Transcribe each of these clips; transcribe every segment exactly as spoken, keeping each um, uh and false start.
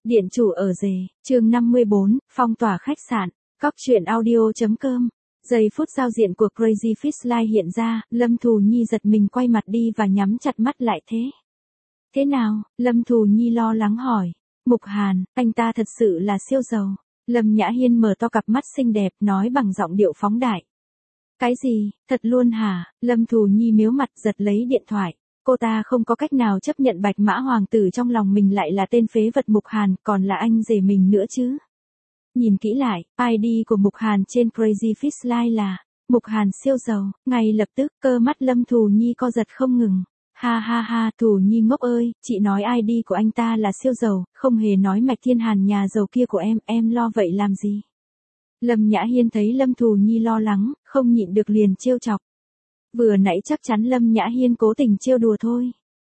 Điện chủ ở rể, chương năm mươi bốn, phong tỏa khách sạn, cóc truyện audio.com. Giây phút giao diện của Crazy Fish Live hiện ra, Lâm Thù Nhi giật mình quay mặt đi và nhắm chặt mắt lại thế. Thế nào? Lâm Thù Nhi lo lắng hỏi. Mục Hàn, anh ta thật sự là siêu giàu. Lâm Nhã Hiên mở to cặp mắt xinh đẹp nói bằng giọng điệu phóng đại. Cái gì, thật luôn hả? Lâm Thù Nhi mếu mặt giật lấy điện thoại. Cô ta không có cách nào chấp nhận Bạch Mã Hoàng tử trong lòng mình lại là tên phế vật Mục Hàn, còn là anh rể mình nữa chứ. Nhìn kỹ lại, i đê của Mục Hàn trên Crazy Fish Live là Mục Hàn siêu giàu, ngay lập tức cơ mắt Lâm Thù Nhi co giật không ngừng. Ha ha ha, Thù Nhi ngốc ơi, chị nói i đê của anh ta là siêu giàu, không hề nói Mạch Thiên Hàn nhà giàu kia của em, em lo vậy làm gì? Lâm Nhã Hiên thấy Lâm Thù Nhi lo lắng, không nhịn được liền trêu chọc. Vừa nãy chắc chắn Lâm Nhã Hiên cố tình trêu đùa thôi.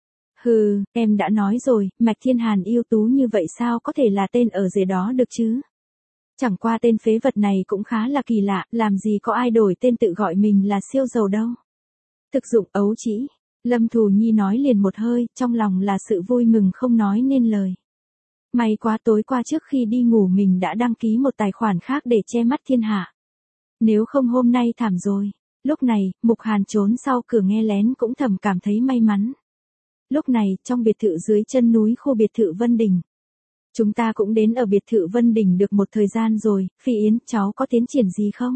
Hừ, em đã nói rồi, Mạch Thiên Hàn ưu tú như vậy sao có thể là tên ở rể đó được chứ? Chẳng qua tên phế vật này cũng khá là kỳ lạ, làm gì có ai đổi tên tự gọi mình là siêu giàu đâu. Thực dụng ấu trĩ, Lâm Thù Nhi nói liền một hơi, trong lòng là sự vui mừng không nói nên lời. May quá tối qua trước khi đi ngủ mình đã đăng ký một tài khoản khác để che mắt thiên hạ. Nếu không hôm nay thảm rồi. Lúc này, Mục Hàn trốn sau cửa nghe lén cũng thầm cảm thấy may mắn. Lúc này, trong biệt thự dưới chân núi khu biệt thự Vân Đình. Chúng ta cũng đến ở biệt thự Vân Đình được một thời gian rồi, Phi Yến, cháu có tiến triển gì không?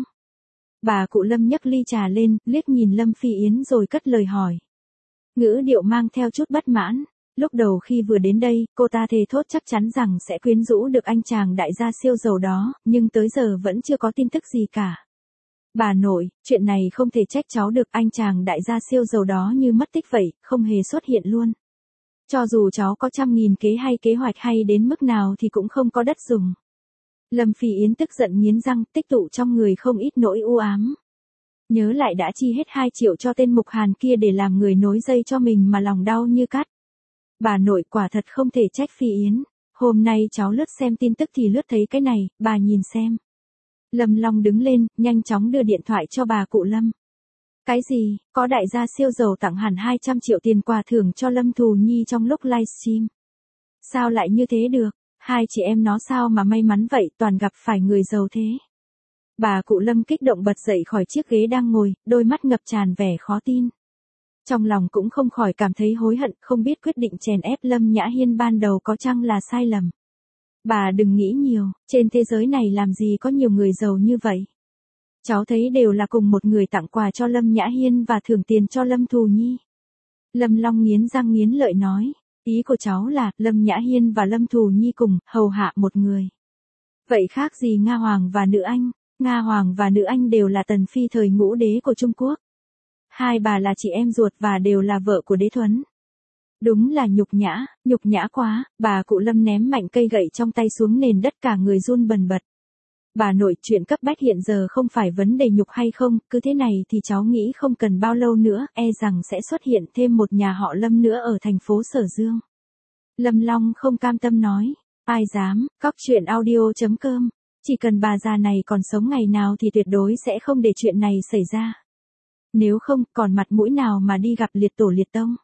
Bà cụ Lâm nhấc ly trà lên, liếc nhìn Lâm Phi Yến rồi cất lời hỏi. Ngữ điệu mang theo chút bất mãn. Lúc đầu khi vừa đến đây, cô ta thề thốt chắc chắn rằng sẽ quyến rũ được anh chàng đại gia siêu giàu đó, nhưng tới giờ vẫn chưa có tin tức gì cả. Bà nội, chuyện này không thể trách cháu được, anh chàng đại gia siêu giàu đó như mất tích vậy, không hề xuất hiện luôn. Cho dù cháu có trăm nghìn kế hay kế hoạch hay đến mức nào thì cũng không có đất dùng. Lâm Phi Yến tức giận nghiến răng, tích tụ trong người không ít nỗi u ám. Nhớ lại đã chi hết hai triệu cho tên Mục Hàn kia để làm người nối dây cho mình mà lòng đau như cắt. Bà nội quả thật không thể trách Phi Yến. Hôm nay cháu lướt xem tin tức thì lướt thấy cái này, bà nhìn xem. Lâm Long đứng lên, nhanh chóng đưa điện thoại cho bà cụ Lâm. Cái gì, có đại gia siêu giàu tặng hẳn hai trăm triệu tiền quà thưởng cho Lâm Thù Nhi trong lúc livestream. Sao lại như thế được, hai chị em nó sao mà may mắn vậy, toàn gặp phải người giàu thế. Bà cụ Lâm kích động bật dậy khỏi chiếc ghế đang ngồi, đôi mắt ngập tràn vẻ khó tin. Trong lòng cũng không khỏi cảm thấy hối hận, không biết quyết định chèn ép Lâm Nhã Hiên ban đầu có chăng là sai lầm. Bà đừng nghĩ nhiều, trên thế giới này làm gì có nhiều người giàu như vậy. Cháu thấy đều là cùng một người tặng quà cho Lâm Nhã Hiên và thưởng tiền cho Lâm Thù Nhi. Lâm Long nghiến răng nghiến lợi nói, ý của cháu là Lâm Nhã Hiên và Lâm Thù Nhi cùng hầu hạ một người. Vậy khác gì Nga Hoàng và Nữ Anh, Nga Hoàng và Nữ Anh đều là tần phi thời ngũ đế của Trung Quốc. Hai bà là chị em ruột và đều là vợ của đế thuấn. Đúng là nhục nhã, nhục nhã quá, bà cụ Lâm ném mạnh cây gậy trong tay xuống nền đất cả người run bần bật. Bà nội, chuyện cấp bách hiện giờ không phải vấn đề nhục hay không, cứ thế này thì cháu nghĩ không cần bao lâu nữa, e rằng sẽ xuất hiện thêm một nhà họ Lâm nữa ở thành phố Sở Dương. Lâm Long không cam tâm nói, ai dám, cóc truyện audio.com, chỉ cần bà già này còn sống ngày nào thì tuyệt đối sẽ không để chuyện này xảy ra. Nếu không, còn mặt mũi nào mà đi gặp liệt tổ liệt tông.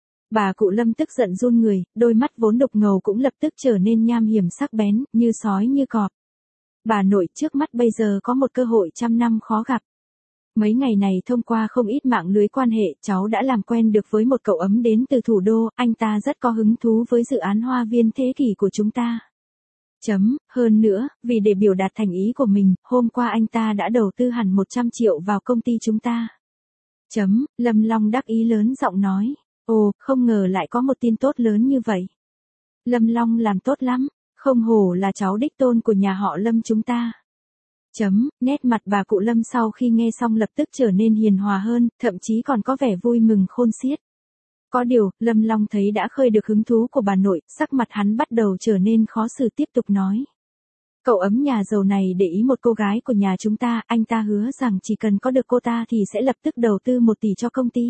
Bà cụ Lâm tức giận run người, đôi mắt vốn đục ngầu cũng lập tức trở nên nham hiểm sắc bén, như sói như cọp. Bà nội, trước mắt bây giờ có một cơ hội trăm năm khó gặp. Mấy ngày này thông qua không ít mạng lưới quan hệ, cháu đã làm quen được với một cậu ấm đến từ thủ đô, anh ta rất có hứng thú với dự án hoa viên thế kỷ của chúng ta. Chấm, hơn nữa, vì để biểu đạt thành ý của mình, hôm qua anh ta đã đầu tư hẳn một trăm triệu vào công ty chúng ta. Chấm, Lâm Long đắc ý lớn giọng nói. Ồ, không ngờ lại có một tin tốt lớn như vậy. Lâm Long làm tốt lắm, không hổ là cháu đích tôn của nhà họ Lâm chúng ta. Chấm, nét mặt bà cụ Lâm sau khi nghe xong lập tức trở nên hiền hòa hơn, thậm chí còn có vẻ vui mừng khôn xiết. Có điều, Lâm Long thấy đã khơi được hứng thú của bà nội, sắc mặt hắn bắt đầu trở nên khó xử tiếp tục nói. Cậu ấm nhà giàu này để ý một cô gái của nhà chúng ta, anh ta hứa rằng chỉ cần có được cô ta thì sẽ lập tức đầu tư một tỷ cho công ty.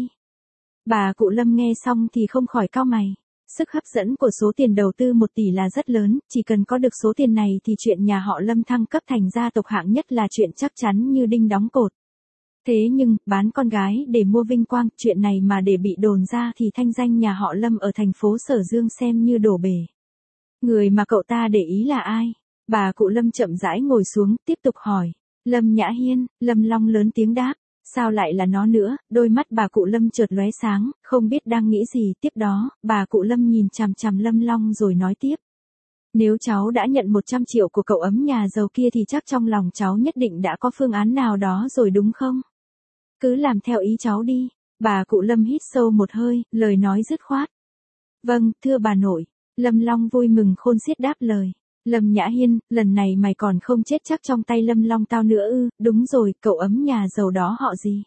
Bà cụ Lâm nghe xong thì không khỏi cau mày. Sức hấp dẫn của số tiền đầu tư một tỷ là rất lớn, chỉ cần có được số tiền này thì chuyện nhà họ Lâm thăng cấp thành gia tộc hạng nhất là chuyện chắc chắn như đinh đóng cột. Thế nhưng, bán con gái để mua vinh quang, chuyện này mà để bị đồn ra thì thanh danh nhà họ Lâm ở thành phố Sở Dương xem như đổ bể. Người mà cậu ta để ý là ai? Bà cụ Lâm chậm rãi ngồi xuống, tiếp tục hỏi. Lâm Nhã Hiên. Lâm Long lớn tiếng đáp. Sao lại là nó nữa? Đôi mắt bà cụ Lâm chợt lóe sáng, không biết đang nghĩ gì. Tiếp đó, bà cụ Lâm nhìn chằm chằm Lâm Long rồi nói tiếp. Nếu cháu đã nhận một trăm triệu của cậu ấm nhà giàu kia thì chắc trong lòng cháu nhất định đã có phương án nào đó rồi đúng không? Cứ làm theo ý cháu đi. Bà cụ Lâm hít sâu một hơi, lời nói dứt khoát. Vâng, thưa bà nội. Lâm Long vui mừng khôn xiết đáp lời. Lâm Nhã Hiên, lần này mày còn không chết chắc trong tay Lâm Long tao nữa ư? Đúng rồi, cậu ấm nhà giàu đó họ gì?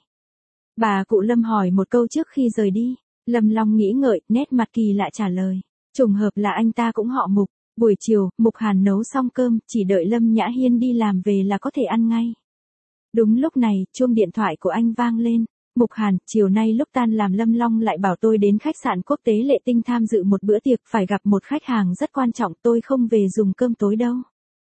Bà cụ Lâm hỏi một câu trước khi rời đi. Lâm Long nghĩ ngợi, nét mặt kỳ lạ trả lời. Trùng hợp là anh ta cũng họ Mục. Buổi chiều, Mục Hàn nấu xong cơm, chỉ đợi Lâm Nhã Hiên đi làm về là có thể ăn ngay. Đúng lúc này, chuông điện thoại của anh vang lên. Mục Hàn, chiều nay lúc tan làm Lâm Long lại bảo tôi đến khách sạn quốc tế Lệ Tinh tham dự một bữa tiệc, phải gặp một khách hàng rất quan trọng, tôi không về dùng cơm tối đâu.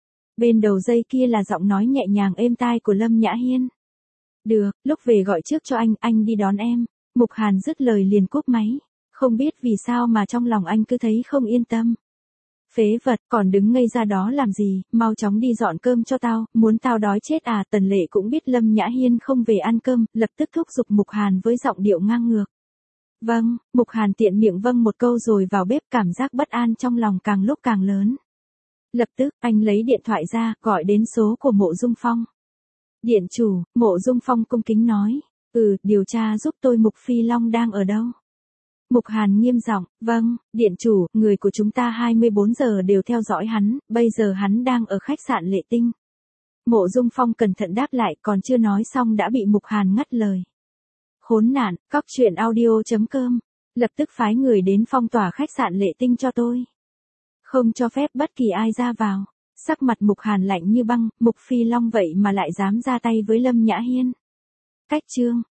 Bên đầu dây kia là giọng nói nhẹ nhàng êm tai của Lâm Nhã Hiên. Được, lúc về gọi trước cho anh, anh đi đón em. Mục Hàn dứt lời liền cúp máy. Không biết vì sao mà trong lòng anh cứ thấy không yên tâm. Phế vật, còn đứng ngây ra đó làm gì, mau chóng đi dọn cơm cho tao, muốn tao đói chết à? Tần Lệ cũng biết Lâm Nhã Hiên không về ăn cơm, lập tức thúc giục Mục Hàn với giọng điệu ngang ngược. Vâng, Mục Hàn tiện miệng vâng một câu rồi vào bếp, cảm giác bất an trong lòng càng lúc càng lớn. Lập tức, anh lấy điện thoại ra, gọi đến số của Mộ Dung Phong. Điện chủ, Mộ Dung Phong cung kính nói. Ừ, điều tra giúp tôi Mục Phi Long đang ở đâu? Mục Hàn nghiêm giọng, vâng, điện chủ, người của chúng ta hai mươi bốn giờ đều theo dõi hắn, bây giờ hắn đang ở khách sạn Lệ Tinh. Mộ Dung Phong cẩn thận đáp lại, còn chưa nói xong đã bị Mục Hàn ngắt lời. Khốn nạn, cóc truyện audio chấm com, lập tức phái người đến phong tỏa khách sạn Lệ Tinh cho tôi. Không cho phép bất kỳ ai ra vào. Sắc mặt Mục Hàn lạnh như băng, Mục Phi Long vậy mà lại dám ra tay với Lâm Nhã Hiên. Cách chương